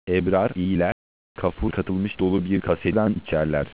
Ebrar, iyiler, kafur katılmış dolu bir kaseden içerler.